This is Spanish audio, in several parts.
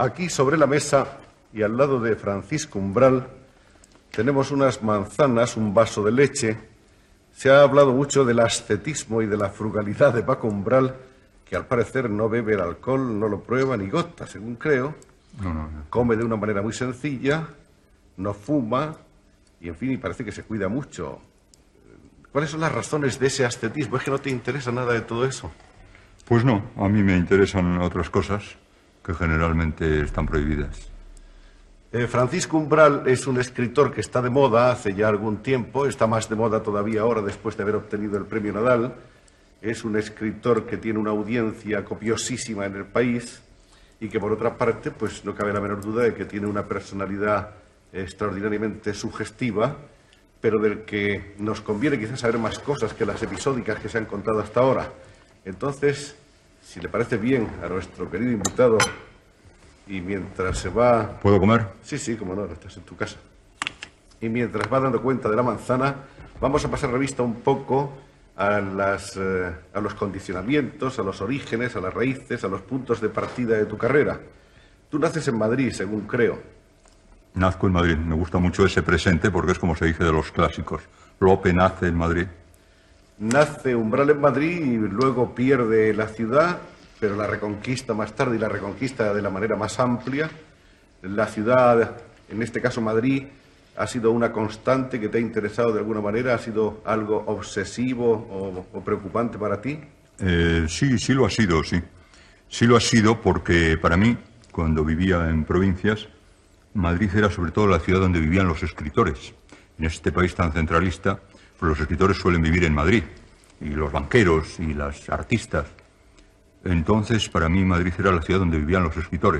Aquí sobre la mesa y al lado de Francisco Umbral tenemos unas manzanas, un vaso de leche. Se ha hablado mucho del ascetismo y de la frugalidad de Paco Umbral, que al parecer no bebe el alcohol, no lo prueba ni gota, según creo. No. Come de una manera muy sencilla, no fuma y, en fin, y parece que se cuida mucho. ¿Cuáles son las razones de ese ascetismo? ¿Es que no te interesa nada de todo eso? Pues no, a mí me interesan otras cosas que generalmente están prohibidas. Francisco Umbral es un escritor que está de moda hace ya algún tiempo, está más de moda todavía ahora después de haber obtenido el premio Nadal. Es un escritor que tiene una audiencia copiosísima en el país y que, por otra parte, pues no cabe la menor duda de que tiene una personalidad extraordinariamente sugestiva, pero del que nos conviene quizás saber más cosas que las episódicas que se han contado hasta ahora. Entonces, si le parece bien a nuestro querido invitado, y mientras se va... ¿Puedo comer? Sí, como no, estás en tu casa. Y mientras va dando cuenta de la manzana, vamos a pasar revista un poco a los condicionamientos, a los orígenes, a las raíces, a los puntos de partida de tu carrera. Tú naces en Madrid, según creo. Nazco en Madrid. Me gusta mucho ese presente porque es como se dice de los clásicos. Lope nace en Madrid. Nace Umbral en Madrid y luego pierde la ciudad, pero la reconquista más tarde y la reconquista de la manera más amplia. La ciudad, en este caso Madrid, ha sido una constante que te ha interesado de alguna manera. ¿Ha sido algo obsesivo o preocupante para ti? Sí lo ha sido, sí. Sí lo ha sido porque para mí, cuando vivía en provincias, Madrid era sobre todo la ciudad donde vivían los escritores. En este país tan centralista, pues los escritores suelen vivir en Madrid, y los banqueros y las artistas. Entonces, para mí, Madrid era la ciudad donde vivían los escritores.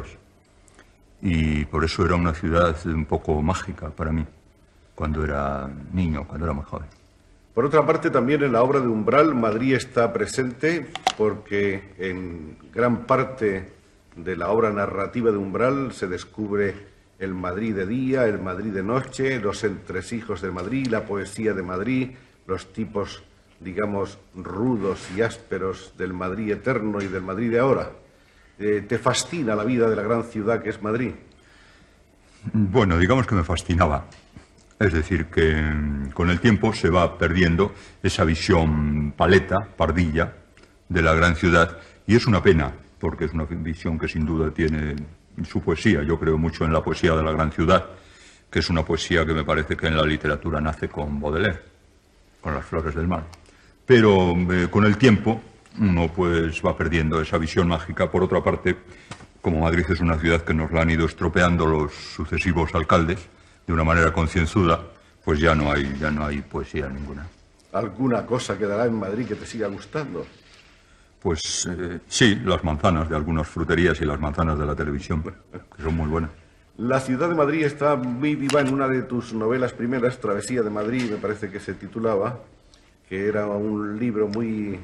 Y por eso era una ciudad un poco mágica para mí, cuando era niño, cuando era muy joven. Por otra parte, también en la obra de Umbral, Madrid está presente porque en gran parte de la obra narrativa de Umbral se descubre el Madrid de día, el Madrid de noche, los entresijos de Madrid, la poesía de Madrid, los tipos, digamos, rudos y ásperos del Madrid eterno y del Madrid de ahora. ¿Te fascina la vida de la gran ciudad que es Madrid? Bueno, digamos que me fascinaba. Es decir, que con el tiempo se va perdiendo esa visión paleta, pardilla, de la gran ciudad. Y es una pena, porque es una visión que sin duda tiene su poesía. Yo creo mucho en la poesía de la gran ciudad, que es una poesía que me parece que en la literatura nace con Baudelaire, con las flores del mar. Pero con el tiempo uno pues va perdiendo esa visión mágica. Por otra parte, como Madrid es una ciudad que nos la han ido estropeando los sucesivos alcaldes de una manera concienzuda, pues ya no hay poesía ninguna. ¿Alguna cosa quedará en Madrid que te siga gustando? Pues sí, las manzanas de algunas fruterías y las manzanas de la televisión, que son muy buenas. La ciudad de Madrid está muy viva en una de tus novelas primeras, Travesía de Madrid, me parece que se titulaba, que era un libro muy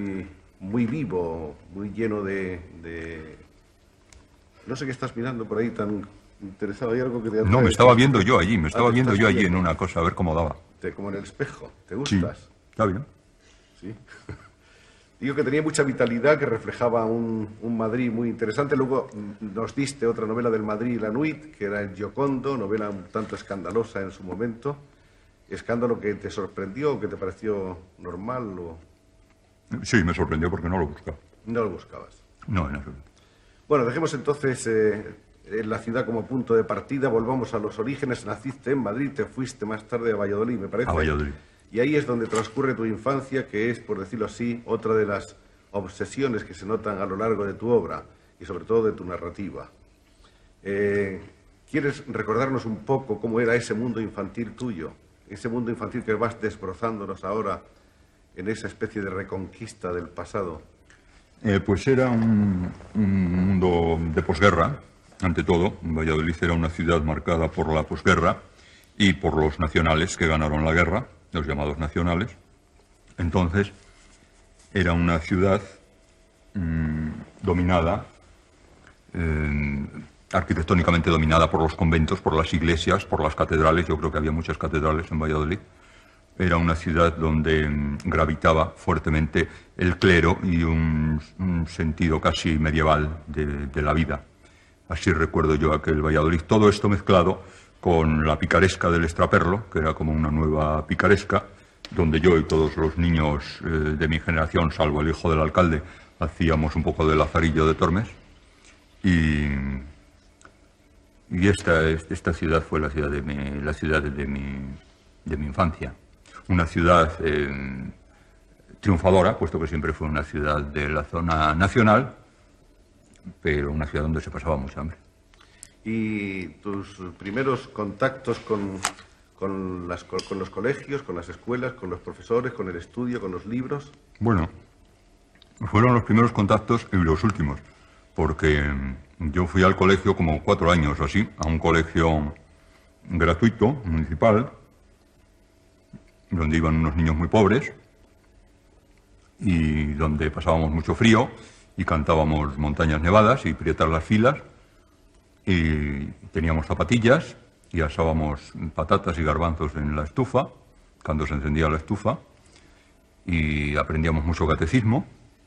vivo, muy lleno de... No sé qué estás mirando por ahí tan interesado. ¿Hay algo que te atrae? No, me estaba viendo yo allí, en una cosa, a ver cómo daba. Como en el espejo, ¿te gustas? Sí, está bien. Sí. Digo que tenía mucha vitalidad, que reflejaba un Madrid muy interesante. Luego nos diste otra novela del Madrid, La Nuit, que era El Giocondo, novela un tanto escandalosa en su momento. ¿Escándalo que te sorprendió o que te pareció normal? Sí, me sorprendió porque no lo buscaba. ¿No lo buscabas? No, en absoluto. Bueno, dejemos entonces la ciudad como punto de partida, volvamos a los orígenes. Naciste en Madrid, te fuiste más tarde a Valladolid, me parece. A Valladolid. Y ahí es donde transcurre tu infancia, que es, por decirlo así, otra de las obsesiones que se notan a lo largo de tu obra y sobre todo de tu narrativa. ¿Quieres recordarnos un poco cómo era ese mundo infantil tuyo? Ese mundo infantil que vas desbrozándonos ahora en esa especie de reconquista del pasado. Pues era un mundo de posguerra, ante todo. Valladolid era una ciudad marcada por la posguerra y por los nacionales que ganaron la guerra, los llamados nacionales. Entonces, era una ciudad dominada, arquitectónicamente dominada por los conventos, por las iglesias, por las catedrales. Yo creo que había muchas catedrales en Valladolid. Era una ciudad donde gravitaba fuertemente el clero y un sentido casi medieval de la vida. Así recuerdo yo aquel Valladolid. Todo esto mezclado con la picaresca del extraperlo, que era como una nueva picaresca, donde yo y todos los niños de mi generación, salvo el hijo del alcalde, hacíamos un poco de Lazarillo de Tormes. Y esta ciudad fue la ciudad de mi infancia. Una ciudad triunfadora, puesto que siempre fue una ciudad de la zona nacional, pero una ciudad donde se pasaba mucha hambre. ¿Y tus primeros contactos con los colegios, con las escuelas, con los profesores, con el estudio, con los libros? Bueno, fueron los primeros contactos y los últimos, porque yo fui al colegio como 4 años o así, a un colegio gratuito, municipal, donde iban unos niños muy pobres y donde pasábamos mucho frío y cantábamos Montañas Nevadas y Prietas las Filas, y teníamos zapatillas y asábamos patatas y garbanzos en la estufa, cuando se encendía la estufa, y aprendíamos mucho catecismo.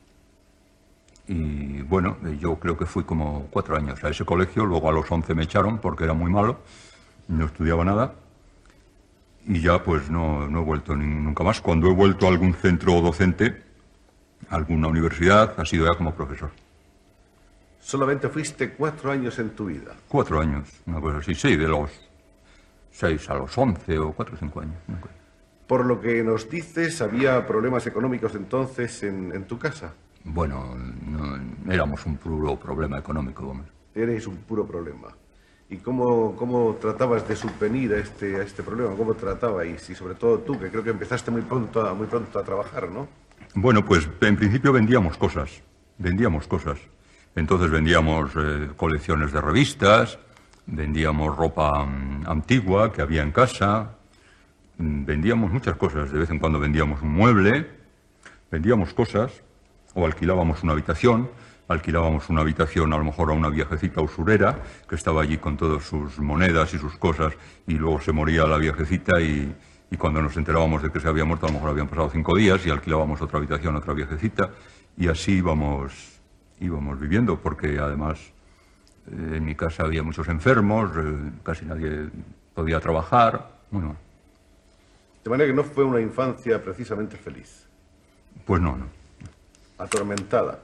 Y bueno, yo creo que fui como 4 años a ese colegio, luego a los 11 me echaron porque era muy malo, no estudiaba nada, y ya pues no he vuelto nunca más. Cuando he vuelto a algún centro docente, a alguna universidad, ha sido ya como profesor. ¿Solamente fuiste 4 años en tu vida? 4 años, una cosa así, sí, de los 6 a los 11 o 4 o 5 años. Por lo que nos dices, ¿había problemas económicos entonces en tu casa? Bueno, no, éramos un puro problema económico, hombre. Erais un puro problema. ¿Y cómo tratabas de subvenir a este problema? ¿Cómo tratabais? Y sobre todo tú, que creo que empezaste muy pronto a trabajar, ¿no? Bueno, pues en principio vendíamos cosas. Entonces vendíamos colecciones de revistas, vendíamos ropa antigua que había en casa, vendíamos muchas cosas. De vez en cuando vendíamos un mueble, vendíamos cosas, o alquilábamos una habitación a lo mejor a una viejecita usurera que estaba allí con todas sus monedas y sus cosas, y luego se moría la viejecita y cuando nos enterábamos de que se había muerto, a lo mejor habían pasado 5 días y alquilábamos otra habitación a otra viejecita, y así íbamos viviendo, porque además en mi casa había muchos enfermos, casi nadie podía trabajar. Bueno. De manera que no fue una infancia precisamente feliz. Pues no. Atormentada.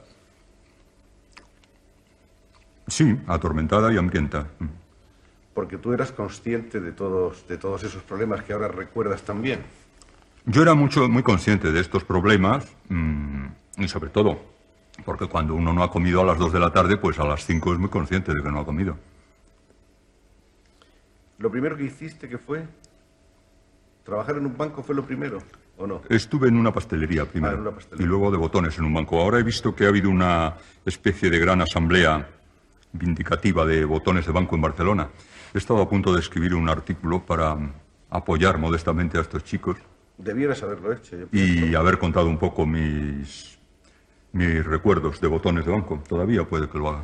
Sí, atormentada y hambrienta. Porque tú eras consciente de todos esos problemas que ahora recuerdas también. Yo era muy consciente de estos problemas, y sobre todo porque cuando uno no ha comido a las 2 de la tarde, pues a las 5 es muy consciente de que no ha comido. ¿Lo primero que hiciste que fue? ¿Trabajar en un banco fue lo primero o no? Estuve en una pastelería primero, en una pastelería. Y luego de botones en un banco. Ahora he visto que ha habido una especie de gran asamblea vindicativa de botones de banco en Barcelona. He estado a punto de escribir un artículo para apoyar modestamente a estos chicos. Debieras haberlo hecho. Y haber contado un poco mis recuerdos de botones de banco. Todavía puede que lo haga.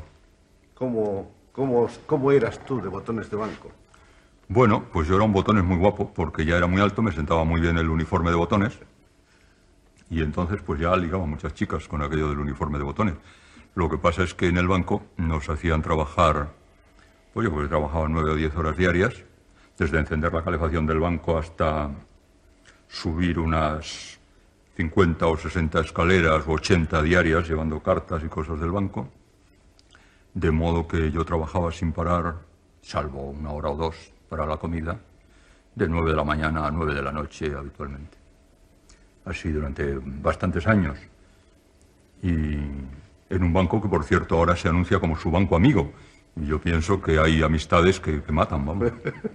¿Cómo eras tú de botones de banco? Bueno, pues yo era un botones muy guapo, porque ya era muy alto, me sentaba muy bien el uniforme de botones, y entonces pues ya ligaba muchas chicas con aquello del uniforme de botones. Lo que pasa es que en el banco nos hacían trabajar, pues yo pues trabajaba 9 o 10 horas diarias, desde encender la calefacción del banco hasta subir unas 50 o 60 escaleras o 80 diarias llevando cartas y cosas del banco, de modo que yo trabajaba sin parar, salvo 1 hora o 2 para la comida, de 9 de la mañana a 9 de la noche habitualmente. Así durante bastantes años. Y en un banco que, por cierto, ahora se anuncia como su banco amigo. Y yo pienso que hay amistades que matan, vamos.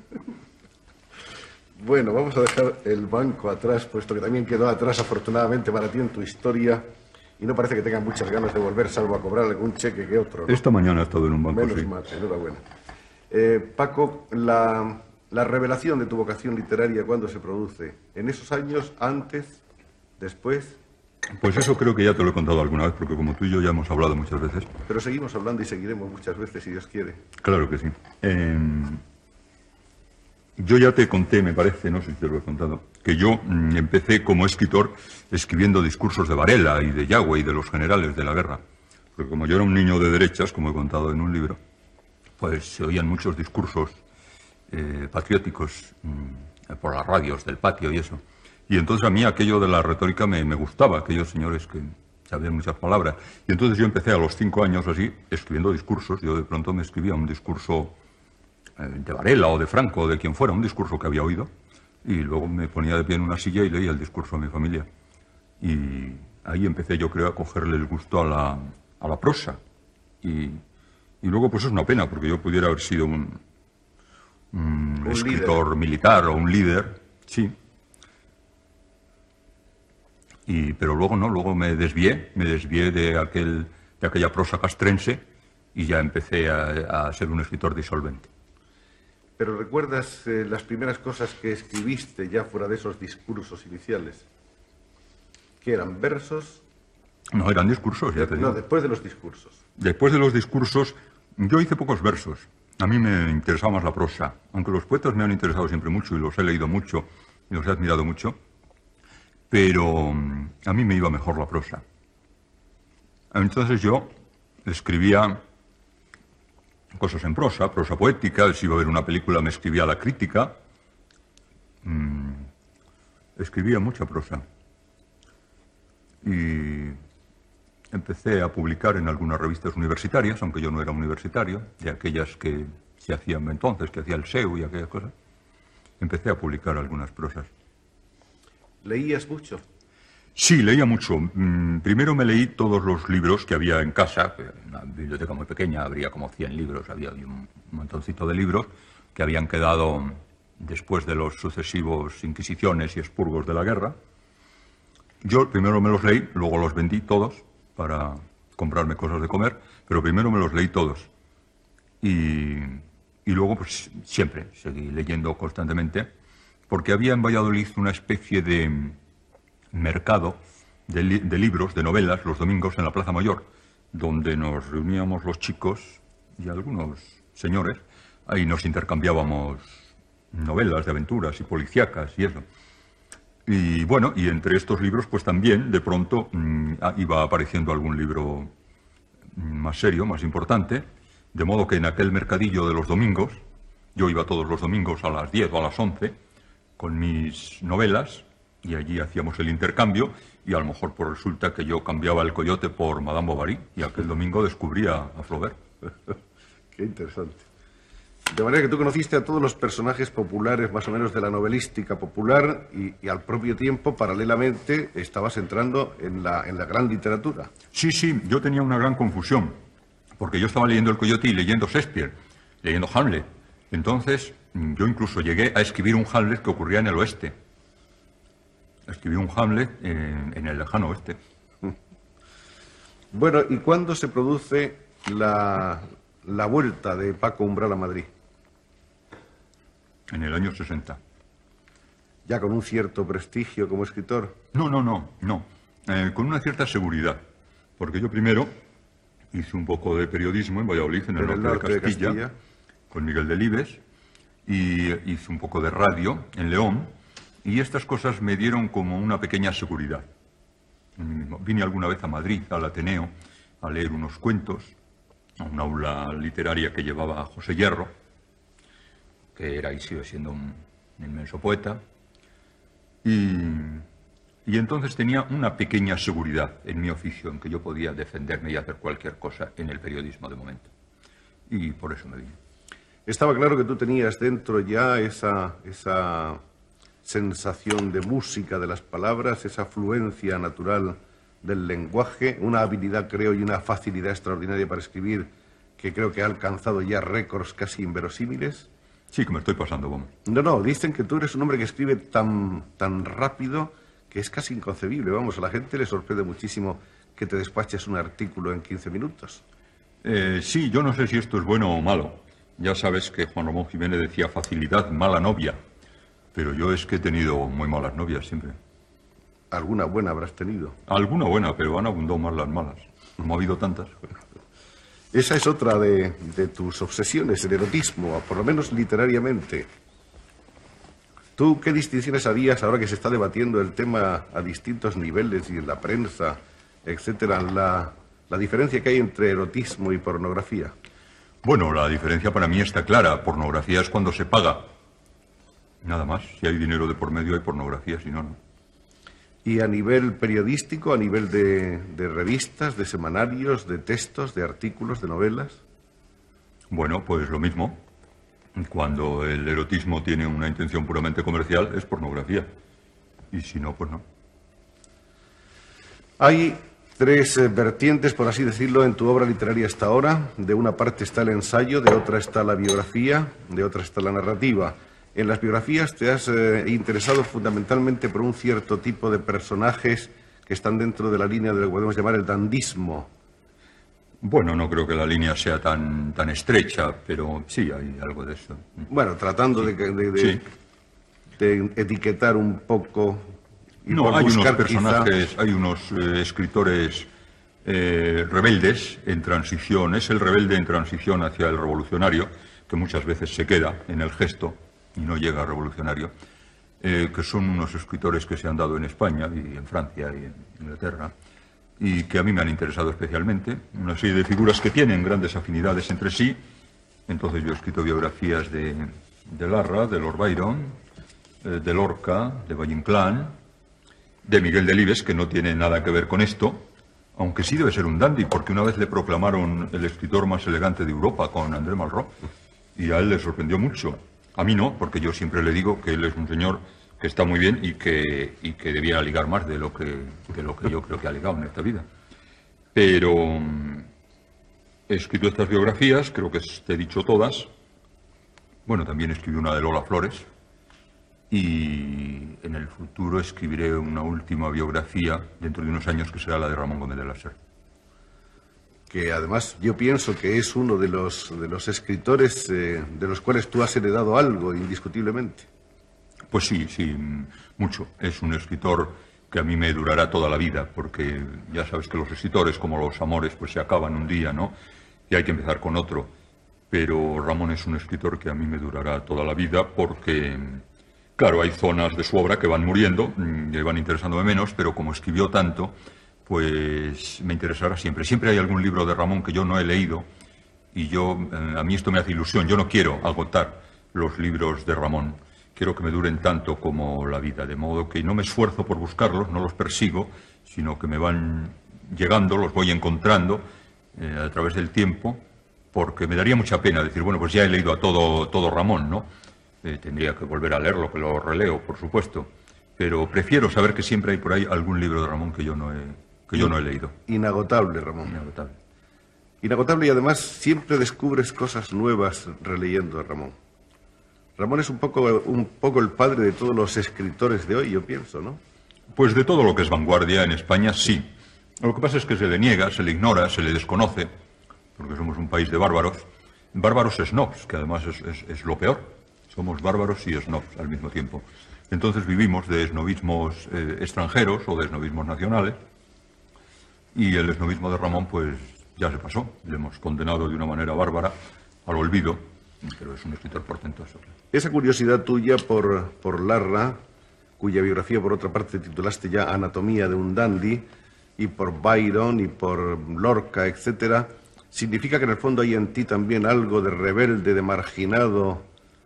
Bueno, vamos a dejar el banco atrás, puesto que también quedó atrás, afortunadamente para ti, en tu historia. Y no parece que tengan muchas ganas de volver, salvo a cobrar algún cheque que otro, ¿no? Esta mañana he estado en un banco, Menos sí. mal, enhorabuena. Paco, la revelación de tu vocación literaria, ¿cuándo se produce? ¿En esos años, antes, después? Pues eso creo que ya te lo he contado alguna vez, porque como tú y yo ya hemos hablado muchas veces. Pero seguimos hablando y seguiremos muchas veces, si Dios quiere. Claro que sí. Yo ya te conté, me parece, no sé si te lo he contado, que yo empecé como escritor escribiendo discursos de Varela y de Yagüe y de los generales de la guerra. Porque como yo era un niño de derechas, como he contado en un libro, pues se oían muchos discursos patrióticos por las radios del patio y eso. Y entonces a mí aquello de la retórica me gustaba, aquellos señores que sabían muchas palabras. Y entonces yo empecé a los 5 años así, escribiendo discursos. Yo de pronto me escribía un discurso de Varela o de Franco, o de quien fuera, un discurso que había oído. Y luego me ponía de pie en una silla y leía el discurso a mi familia. Y ahí empecé, yo creo, a cogerle el gusto a la prosa. Y luego, pues es una pena, porque yo pudiera haber sido un escritor líder militar o un líder, sí. Pero luego no, luego me desvié de aquella prosa castrense y ya empecé a ser un escritor disolvente. ¿Pero recuerdas las primeras cosas que escribiste ya fuera de esos discursos iniciales? ¿Qué eran, versos? No, eran discursos, ya te digo. No, después de los discursos. Después de los discursos, yo hice pocos versos. A mí me interesaba más la prosa, aunque los poetas me han interesado siempre mucho y los he leído mucho y los he admirado mucho, pero a mí me iba mejor la prosa. Entonces yo escribía cosas en prosa poética, si iba a ver una película me escribía la crítica, escribía mucha prosa. Y empecé a publicar en algunas revistas universitarias, aunque yo no era universitario, de aquellas que se hacían entonces, que hacía el SEU y aquellas cosas. Empecé a publicar algunas prosas. ¿Leías mucho? Sí, leía mucho. Primero me leí todos los libros que había en casa, una biblioteca muy pequeña, habría como 100 libros, había un montoncito de libros que habían quedado después de los sucesivos inquisiciones y expurgos de la guerra. Yo primero me los leí, luego los vendí todos para comprarme cosas de comer, pero primero me los leí todos. Y luego, pues siempre seguí leyendo constantemente, porque había en Valladolid una especie de mercado de libros, de novelas, los domingos en la Plaza Mayor, donde nos reuníamos los chicos y algunos señores, ahí nos intercambiábamos novelas de aventuras y policíacas y eso. Y bueno, y entre estos libros, pues también, de pronto, iba apareciendo algún libro más serio, más importante, de modo que en aquel mercadillo de los domingos, yo iba todos los domingos a las 10 o a las 11 con mis novelas, y allí hacíamos el intercambio, y a lo mejor pues resulta que yo cambiaba el Coyote por Madame Bovary, y aquel domingo descubría a Flaubert. Qué interesante. De manera que tú conociste a todos los personajes populares, más o menos de la novelística popular, y al propio tiempo, paralelamente, estabas entrando en la gran literatura. Sí, yo tenía una gran confusión, porque yo estaba leyendo el Coyote y leyendo Shakespeare, leyendo Hamlet. Entonces, yo incluso llegué a escribir un Hamlet que ocurría en el oeste. Escribí un Hamlet en el lejano oeste. Bueno, ¿y cuándo se produce la vuelta de Paco Umbral a Madrid? En el año 60. ¿Ya con un cierto prestigio como escritor? No. Con una cierta seguridad. Porque yo primero hice un poco de periodismo en Valladolid, en el norte de Castilla, con Miguel Delibes, y hice un poco de radio en León, y estas cosas me dieron como una pequeña seguridad. Vine alguna vez a Madrid, al Ateneo, a leer unos cuentos, a una aula literaria que llevaba a José Hierro, que era y sigue siendo un inmenso poeta, y entonces tenía una pequeña seguridad en mi oficio, en que yo podía defenderme y hacer cualquier cosa en el periodismo de momento. Y por eso me vine. Estaba claro que tú tenías dentro ya esa sensación de música de las palabras, esa fluencia natural del lenguaje, una habilidad, creo, y una facilidad extraordinaria para escribir, que creo que ha alcanzado ya récords casi inverosímiles. Sí, que me estoy pasando, vamos. No, dicen que tú eres un hombre que escribe tan rápido que es casi inconcebible, vamos, a la gente le sorprende muchísimo que te despaches un artículo en 15 minutos. Sí, yo no sé si esto es bueno o malo. Ya sabes que Juan Ramón Jiménez decía facilidad, mala novia, pero yo es que he tenido muy malas novias siempre. ¿Alguna buena habrás tenido? Alguna buena, pero han abundado más las malas. No ha habido tantas. Esa es otra de tus obsesiones, el erotismo, por lo menos literariamente. ¿Tú qué distinciones harías ahora que se está debatiendo el tema a distintos niveles y en la prensa, etcétera, la diferencia que hay entre erotismo y pornografía? Bueno, la diferencia para mí está clara. Pornografía es cuando se paga. Nada más. Si hay dinero de por medio hay pornografía, si no, no. Y a nivel periodístico, a nivel de revistas, de semanarios, de textos, de artículos, de novelas. Bueno, pues lo mismo. Cuando el erotismo tiene una intención puramente comercial, es pornografía. Y si no, pues no. Hay tres vertientes, por así decirlo, en tu obra literaria hasta ahora. De una parte está el ensayo, de otra está la biografía, de otra está la narrativa. En las biografías te has interesado fundamentalmente por un cierto tipo de personajes que están dentro de la línea de lo que podemos llamar el dandismo. Bueno, no creo que la línea sea tan estrecha, pero sí hay algo de eso. Bueno, tratando Sí. de etiquetar un poco. Y No, por hay unos buscar personajes, hay unos escritores rebeldes en transición. Es el rebelde en transición hacia el revolucionario, que muchas veces se queda en el gesto y no llega a revolucionario, que son unos escritores que se han dado en España y en Francia y en Inglaterra, y que a mí me han interesado especialmente. Una serie de figuras que tienen grandes afinidades entre sí. Entonces yo he escrito biografías de Larra, de Lord Byron, de Lorca, de Valle Inclán, de Miguel Delibes, que no tiene nada que ver con esto, aunque sí debe ser un dandy, porque una vez le proclamaron el escritor más elegante de Europa con André Malraux, y a él le sorprendió mucho. A mí no, porque yo siempre le digo que él es un señor que está muy bien y que debiera ligar más de lo que yo creo que ha ligado en esta vida. Pero he escrito estas biografías, creo que te he dicho todas. Bueno, también escribí una de Lola Flores. Y en el futuro escribiré una última biografía dentro de unos años, que será la de Ramón Gómez de la Serna. Que además yo pienso que es uno de los escritores de los cuales tú has heredado algo, indiscutiblemente. Pues sí, mucho. Es un escritor que a mí me durará toda la vida, porque ya sabes que los escritores, como los amores, pues se acaban un día, ¿no? Y hay que empezar con otro. Pero Ramón es un escritor que a mí me durará toda la vida porque, claro, hay zonas de su obra que van muriendo, y van interesándome menos, pero como escribió tanto, pues me interesará siempre. Siempre hay algún libro de Ramón que yo no he leído y a mí esto me hace ilusión. Yo no quiero agotar los libros de Ramón. Quiero que me duren tanto como la vida, de modo que no me esfuerzo por buscarlos, no los persigo, sino que me van llegando, los voy encontrando a través del tiempo, porque me daría mucha pena decir, bueno, pues ya he leído a todo Ramón, ¿no? Tendría que volver a leerlo, que lo releo, por supuesto, pero prefiero saber que siempre hay por ahí algún libro de Ramón que yo no he leído. Inagotable, Ramón. Inagotable. Inagotable, y además siempre descubres cosas nuevas releyendo a Ramón. Ramón es un poco el padre de todos los escritores de hoy, yo pienso, ¿no? Pues de todo lo que es vanguardia en España, sí. Lo que pasa es que se le niega, se le ignora, se le desconoce, porque somos un país de bárbaros. Bárbaros snobs, que además es lo peor. Somos bárbaros y snobs al mismo tiempo. Entonces vivimos de esnobismos extranjeros o de esnobismos nacionales. Y el esnobismo de Ramón, pues ya se pasó. Le hemos condenado de una manera bárbara al olvido, pero es un escritor portentoso. Esa curiosidad tuya por Larra, cuya biografía por otra parte titulaste ya Anatomía de un dandy, y por Byron y por Lorca, etcétera, significa que en el fondo hay en ti también algo de rebelde, de marginado,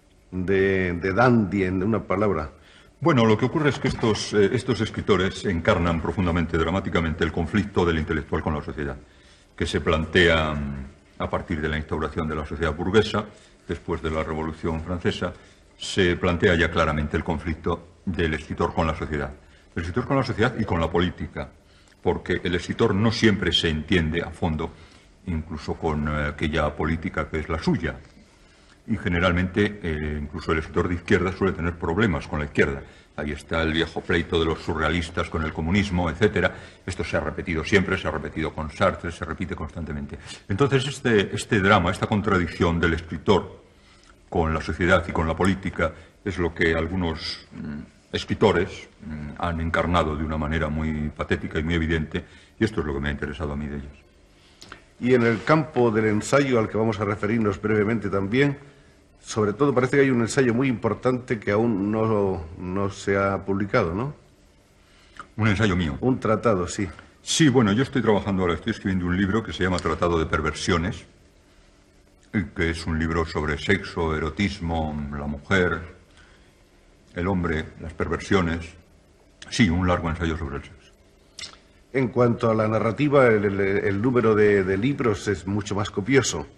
de dandy, en una palabra. Bueno, lo que ocurre es que estos escritores encarnan profundamente, dramáticamente, el conflicto del intelectual con la sociedad, que se plantea a partir de la instauración de la sociedad burguesa, después de la Revolución Francesa. Se plantea ya claramente el conflicto del escritor con la sociedad. El escritor con la sociedad y con la política, porque el escritor no siempre se entiende a fondo, incluso con aquella política que es la suya. Y generalmente, incluso el escritor de izquierda suele tener problemas con la izquierda. Ahí está el viejo pleito de los surrealistas con el comunismo, etcétera. Esto se ha repetido siempre, se ha repetido con Sartre, se repite constantemente. Entonces, este drama, esta contradicción del escritor con la sociedad y con la política, es lo que algunos escritores han encarnado de una manera muy patética y muy evidente, y esto es lo que me ha interesado a mí de ellos. Y en el campo del ensayo, al que vamos a referirnos brevemente también, sobre todo parece que hay un ensayo muy importante que aún no se ha publicado, ¿no? Un ensayo mío. Un tratado, sí. Sí, bueno, yo estoy trabajando ahora, estoy escribiendo un libro que se llama Tratado de Perversiones, que es un libro sobre sexo, erotismo, la mujer, el hombre, las perversiones. Sí, un largo ensayo sobre el sexo. En cuanto a la narrativa, el número de libros es mucho más copioso.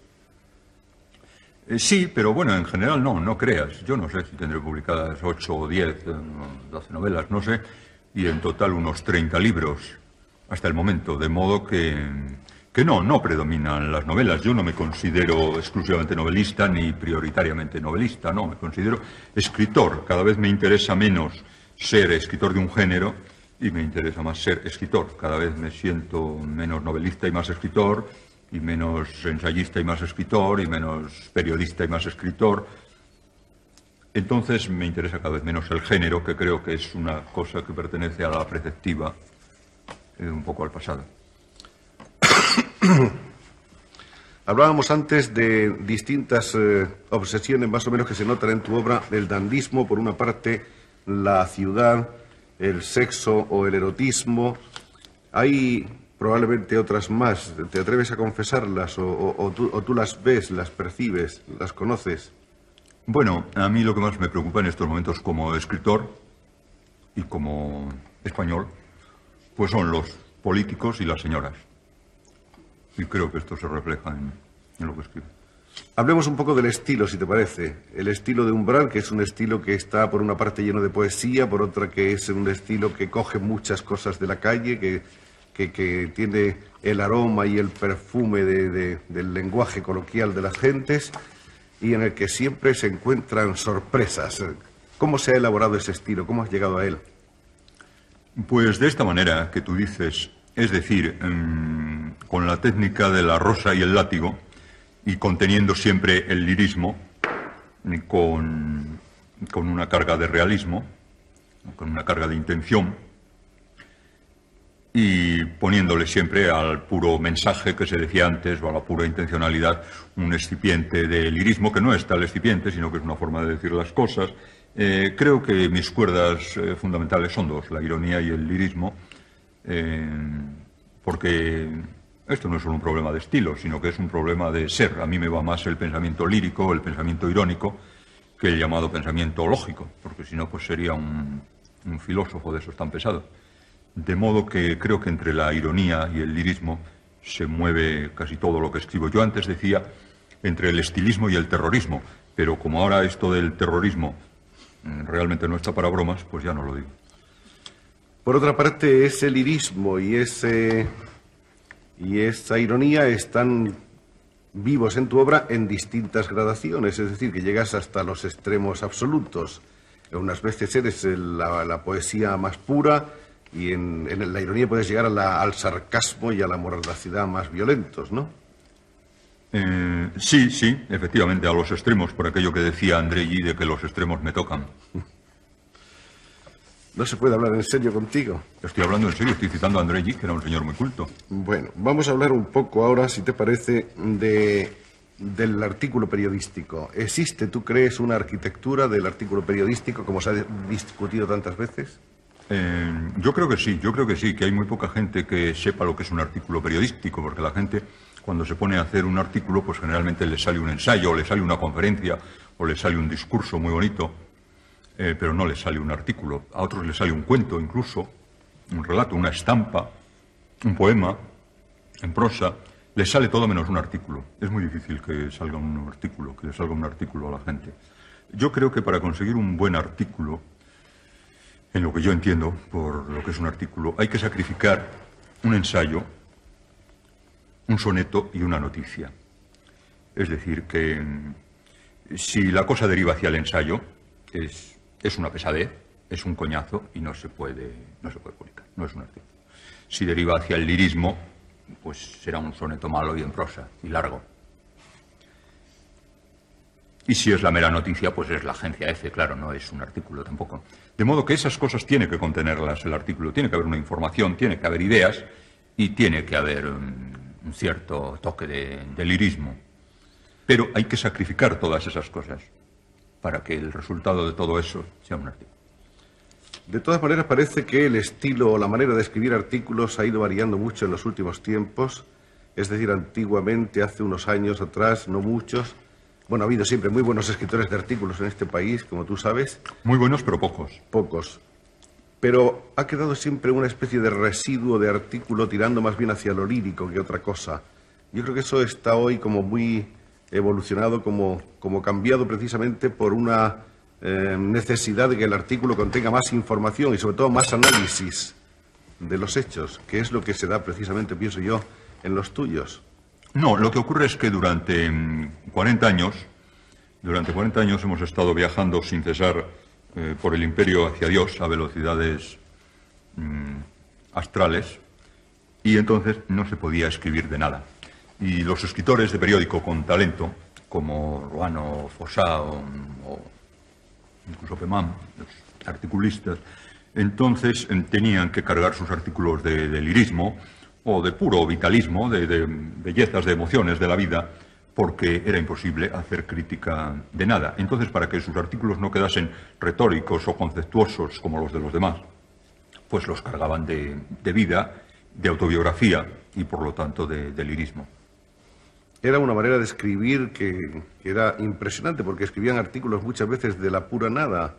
Sí, pero bueno, en general no creas. Yo no sé si tendré publicadas 8 o 10, 12 novelas, no sé, y en total unos 30 libros hasta el momento, de modo que no predominan las novelas. Yo no me considero exclusivamente novelista ni prioritariamente novelista, no, me considero escritor. Cada vez me interesa menos ser escritor de un género y me interesa más ser escritor. Cada vez me siento menos novelista y más escritor, y menos ensayista y más escritor, y menos periodista y más escritor. Entonces me interesa cada vez menos el género, que creo que es una cosa que pertenece a la preceptiva, un poco al pasado. Hablábamos antes de distintas obsesiones más o menos que se notan en tu obra, el dandismo, por una parte, la ciudad, el sexo o el erotismo. Hay probablemente otras más. ¿Te atreves a confesarlas o tú las ves, las percibes, las conoces? Bueno, a mí lo que más me preocupa en estos momentos como escritor y como español, pues son los políticos y las señoras. Y creo que esto se refleja en lo que escribo. Hablemos un poco del estilo, si te parece. El estilo de Umbral, que es un estilo que está por una parte lleno de poesía, por otra que es un estilo que coge muchas cosas de la calle, que tiene el aroma y el perfume del lenguaje coloquial de las gentes, y en el que siempre se encuentran sorpresas. ¿Cómo se ha elaborado ese estilo? ¿Cómo has llegado a él? Pues de esta manera que tú dices, es decir, con la técnica de la rosa y el látigo, y conteniendo siempre el lirismo, con una carga de realismo, con una carga de intención, y poniéndole siempre al puro mensaje que se decía antes, o a la pura intencionalidad, un excipiente de lirismo, que no es tal excipiente, sino que es una forma de decir las cosas. Creo que mis cuerdas fundamentales son dos, la ironía y el lirismo, porque esto no es solo un problema de estilo, sino que es un problema de ser. A mí me va más el pensamiento lírico, el pensamiento irónico, que el llamado pensamiento lógico, porque si no, pues sería un filósofo de esos tan pesados. De modo que creo que entre la ironía y el lirismo se mueve casi todo lo que escribo. Yo antes decía entre el estilismo y el terrorismo, pero como ahora esto del terrorismo realmente no está para bromas, pues ya no lo digo. Por otra parte, ese lirismo y esa ironía están vivos en tu obra en distintas gradaciones, es decir, que llegas hasta los extremos absolutos. Unas veces eres la poesía más pura y en la ironía puedes llegar al sarcasmo y a la mordacidad más violentos, ¿no? Sí, efectivamente, a los extremos, por aquello que decía Andrei de que los extremos me tocan. No se puede hablar en serio contigo. Estoy hablando en serio, estoy citando a Andrei, que era un señor muy culto. Bueno, vamos a hablar un poco ahora, si te parece, del artículo periodístico. ¿Existe, tú crees, una arquitectura del artículo periodístico, como se ha discutido tantas veces? Yo creo que sí, que hay muy poca gente que sepa lo que es un artículo periodístico, porque la gente, cuando se pone a hacer un artículo, pues generalmente le sale un ensayo, o le sale una conferencia, o le sale un discurso muy bonito, pero no le sale un artículo. A otros le sale un cuento, incluso, un relato, una estampa, un poema, en prosa. Le sale todo menos un artículo. Es muy difícil que salga un artículo, que le salga un artículo a la gente. Yo creo que para conseguir un buen artículo, en lo que yo entiendo por lo que es un artículo, hay que sacrificar un ensayo, un soneto y una noticia. Es decir, que si la cosa deriva hacia el ensayo, es una pesadez, es un coñazo y no se puede publicar, no es un artículo. Si deriva hacia el lirismo, pues será un soneto malo y en prosa, y largo. Y si es la mera noticia, pues es la agencia F, claro, no es un artículo tampoco. De modo que esas cosas tiene que contenerlas el artículo. Tiene que haber una información, tiene que haber ideas y tiene que haber un cierto toque de lirismo. Pero hay que sacrificar todas esas cosas para que el resultado de todo eso sea un artículo. De todas maneras, parece que el estilo o la manera de escribir artículos ha ido variando mucho en los últimos tiempos. Es decir, antiguamente, hace unos años atrás, no muchos, bueno, ha habido siempre muy buenos escritores de artículos en este país, como tú sabes. Muy buenos, pero pocos. Pocos. Pero ha quedado siempre una especie de residuo de artículo tirando más bien hacia lo lírico que otra cosa. Yo creo que eso está hoy como muy evolucionado, como cambiado precisamente por una necesidad de que el artículo contenga más información y sobre todo más análisis de los hechos, que es lo que se da precisamente, pienso yo, en los tuyos. No, lo que ocurre es que durante 40 años hemos estado viajando sin cesar por el imperio hacia Dios a velocidades astrales, y entonces no se podía escribir de nada. Y los escritores de periódico con talento, como Ruano, Fossá o incluso Pemán, los articulistas, entonces tenían que cargar sus artículos de lirismo o de puro vitalismo, de bellezas, de emociones de la vida, porque era imposible hacer crítica de nada. Entonces, para que sus artículos no quedasen retóricos o conceptuosos como los de los demás, pues los cargaban de vida, de autobiografía y, por lo tanto, de lirismo. Era una manera de escribir que era impresionante, porque escribían artículos muchas veces de la pura nada,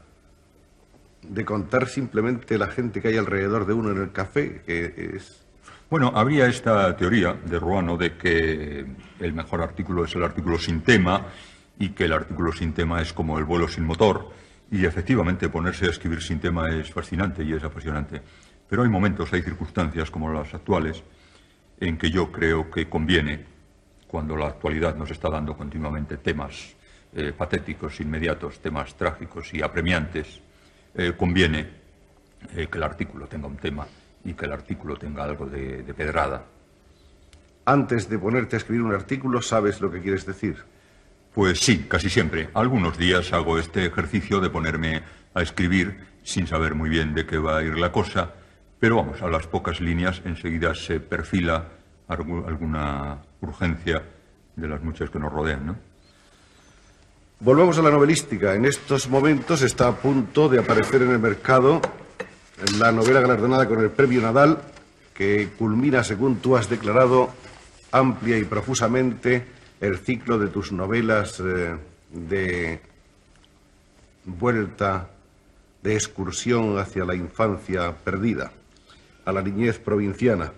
de contar simplemente la gente que hay alrededor de uno en el café, que es... Bueno, habría esta teoría de Ruano de que el mejor artículo es el artículo sin tema y que el artículo sin tema es como el vuelo sin motor, y efectivamente ponerse a escribir sin tema es fascinante y es apasionante. Pero hay momentos, hay circunstancias como las actuales en que yo creo que conviene, cuando la actualidad nos está dando continuamente temas patéticos, inmediatos, temas trágicos y apremiantes, conviene que el artículo tenga un tema y que el artículo tenga algo de pedrada. Antes de ponerte a escribir un artículo, ¿sabes lo que quieres decir? Pues sí, casi siempre. Algunos días hago este ejercicio de ponerme a escribir sin saber muy bien de qué va a ir la cosa, pero vamos, a las pocas líneas enseguida se perfila alguna urgencia de las muchas que nos rodean, ¿no? Volvamos a la novelística. En estos momentos está a punto de aparecer en el mercado la novela galardonada con el Premio Nadal, que culmina, según tú has declarado, amplia y profusamente el ciclo de tus novelas de vuelta, de excursión hacia la infancia perdida, a la niñez provinciana.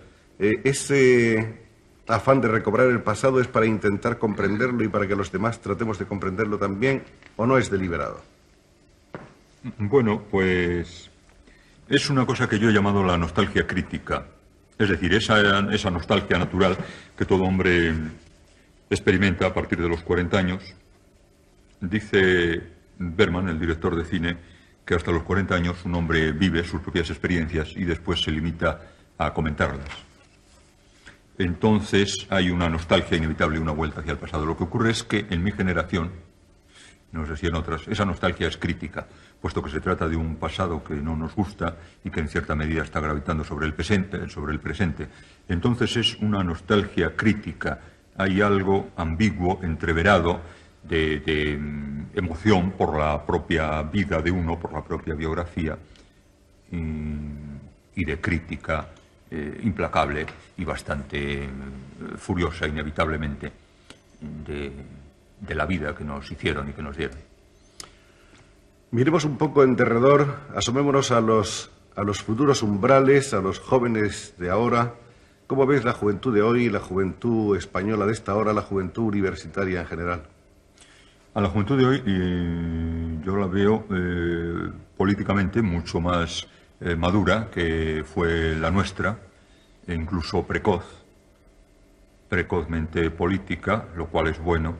Ese afán de recobrar el pasado es para intentar comprenderlo y para que los demás tratemos de comprenderlo también, ¿o no es deliberado? Bueno, pues es una cosa que yo he llamado la nostalgia crítica. Es decir, esa nostalgia natural que todo hombre experimenta a partir de los 40 años. Dice Berman, el director de cine, que hasta los 40 años un hombre vive sus propias experiencias y después se limita a comentarlas. Entonces hay una nostalgia inevitable, una vuelta hacia el pasado. Lo que ocurre es que en mi generación, no sé si en otras, esa nostalgia es crítica, puesto que se trata de un pasado que no nos gusta y que en cierta medida está gravitando sobre el presente. Entonces es una nostalgia crítica. Hay algo ambiguo, entreverado, de emoción por la propia vida de uno, por la propia biografía, y de crítica implacable y bastante furiosa, inevitablemente, de la vida que nos hicieron y que nos dieron. Miremos un poco en derredor, asomémonos a los futuros umbrales, a los jóvenes de ahora. ¿Cómo ves la juventud de hoy, la juventud española de esta hora, la juventud universitaria en general? A la juventud de hoy yo la veo políticamente mucho más madura que fue la nuestra, e incluso precozmente política, lo cual es bueno,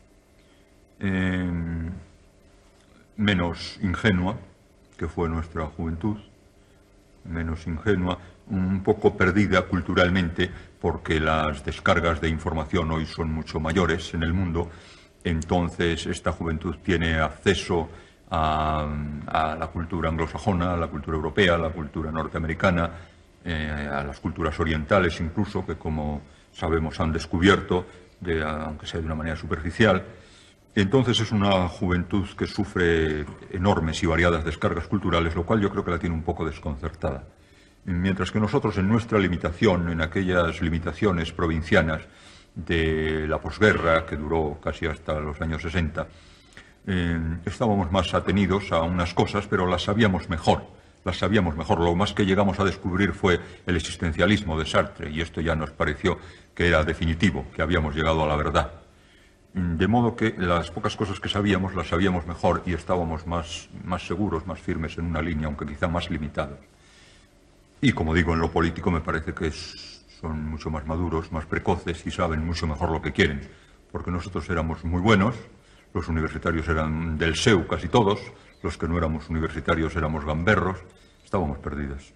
menos ingenua que fue nuestra juventud, menos ingenua, un poco perdida culturalmente, porque las descargas de información hoy son mucho mayores en el mundo. Entonces esta juventud tiene acceso a la cultura anglosajona, a la cultura europea, a la cultura norteamericana, a las culturas orientales incluso, que como sabemos han descubierto, aunque sea de una manera superficial. Entonces es una juventud que sufre enormes y variadas descargas culturales, lo cual yo creo que la tiene un poco desconcertada. Mientras que nosotros en nuestra limitación, en aquellas limitaciones provincianas de la posguerra, que duró casi hasta los años 60, estábamos más atenidos a unas cosas, pero las sabíamos mejor. Lo más que llegamos a descubrir fue el existencialismo de Sartre, y esto ya nos pareció que era definitivo, que habíamos llegado a la verdad. De modo que las pocas cosas que sabíamos las sabíamos mejor y estábamos más seguros, más firmes en una línea, aunque quizá más limitados. Y como digo, en lo político me parece que son mucho más maduros, más precoces y saben mucho mejor lo que quieren, porque nosotros éramos muy buenos, los universitarios eran del SEU casi todos, los que no éramos universitarios éramos gamberros, estábamos perdidos.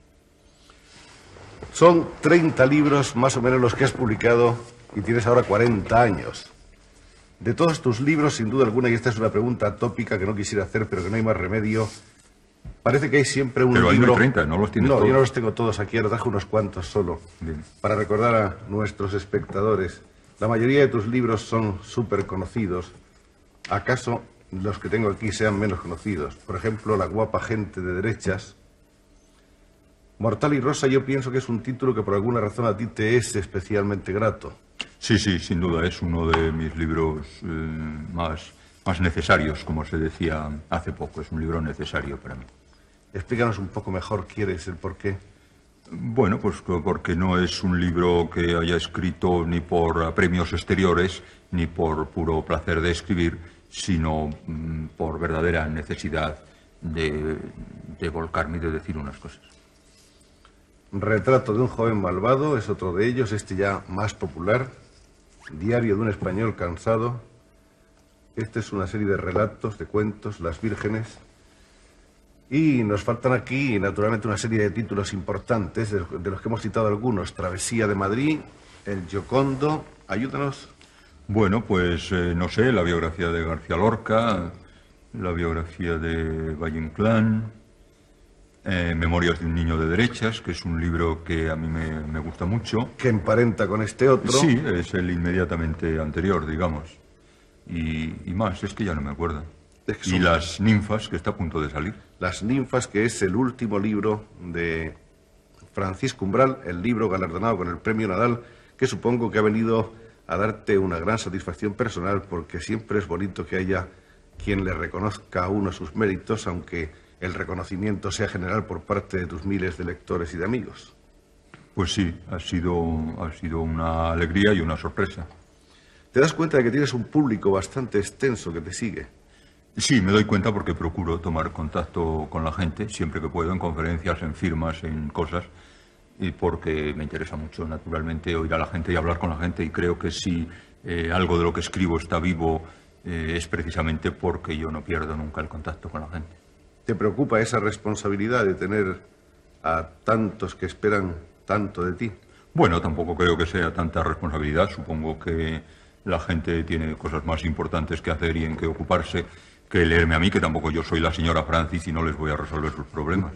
Son 30 libros más o menos los que has publicado y tienes ahora 40 años. De todos tus libros, sin duda alguna, y esta es una pregunta tópica que no quisiera hacer, pero que no hay más remedio, parece que hay siempre un libro... Pero libro... hay 30, ¿no los tienes todos? No, yo no los tengo todos aquí, ahora traje unos cuantos solo. Bien. Para recordar a nuestros espectadores. La mayoría de tus libros son súper conocidos. ¿Acaso los que tengo aquí sean menos conocidos? Por ejemplo, La guapa gente de derechas. Mortal y Rosa, yo pienso que es un título que por alguna razón a ti te es especialmente grato. Sí, sin duda, es uno de mis libros más necesarios, como se decía hace poco. Es un libro necesario para mí. Explícanos un poco mejor, ¿quieres el por qué? Bueno, pues porque no es un libro que haya escrito ni por premios exteriores, ni por puro placer de escribir, sino por verdadera necesidad de volcarme y de decir unas cosas. Retrato de un joven malvado es otro de ellos, este ya más popular. Diario de un español cansado. Esta es una serie de relatos, de cuentos, Las Vírgenes. Y nos faltan aquí, naturalmente, una serie de títulos importantes, de los que hemos citado algunos. Travesía de Madrid, El Giocondo. Ayúdanos. Bueno, pues no sé, la biografía de García Lorca, la biografía de Valle Inclán, Memorias de un niño de derechas, que es un libro que a mí me gusta mucho. Que emparenta con este otro. Sí, es el inmediatamente anterior, digamos. Y más, es que ya no me acuerdo. Y Las ninfas, que está a punto de salir. Las ninfas, que es el último libro de Francisco Umbral, el libro galardonado con el Premio Nadal, que supongo que ha venido a darte una gran satisfacción personal, porque siempre es bonito que haya quien le reconozca a uno sus méritos, aunque el reconocimiento sea general por parte de tus miles de lectores y de amigos. Pues sí, ha sido una alegría y una sorpresa. ¿Te das cuenta de que tienes un público bastante extenso que te sigue? Sí, me doy cuenta porque procuro tomar contacto con la gente siempre que puedo, en conferencias, en firmas, en cosas, y porque me interesa mucho, naturalmente, oír a la gente y hablar con la gente, y creo que si algo de lo que escribo está vivo es precisamente porque yo no pierdo nunca el contacto con la gente. ¿Te preocupa esa responsabilidad de tener a tantos que esperan tanto de ti? Bueno, tampoco creo que sea tanta responsabilidad. Supongo que la gente tiene cosas más importantes que hacer y en que ocuparse que leerme a mí, que tampoco yo soy la señora Francis y no les voy a resolver sus problemas.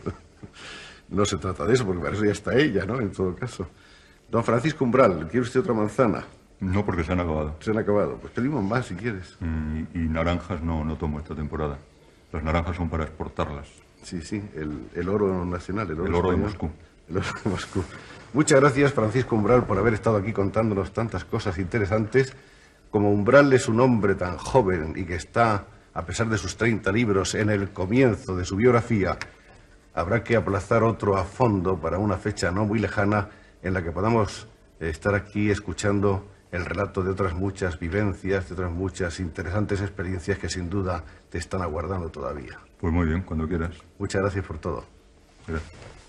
No se trata de eso, porque para eso ya está ella, ¿no? En todo caso. Don Francisco Umbral, ¿quiere usted otra manzana? No, porque se han acabado. Se han acabado. Pues pedimos más si quieres. Y naranjas no tomo esta temporada. Las naranjas son para exportarlas. Sí, el oro nacional, el oro de Moscú. El oro de Moscú. Muchas gracias, Francisco Umbral, por haber estado aquí contándonos tantas cosas interesantes. Como Umbral es un hombre tan joven y que está, a pesar de sus 30 libros, en el comienzo de su biografía, habrá que aplazar otro a fondo para una fecha no muy lejana en la que podamos estar aquí escuchando el relato de otras muchas vivencias, de otras muchas interesantes experiencias que sin duda te están aguardando todavía. Pues muy bien, cuando quieras. Muchas gracias por todo. Gracias.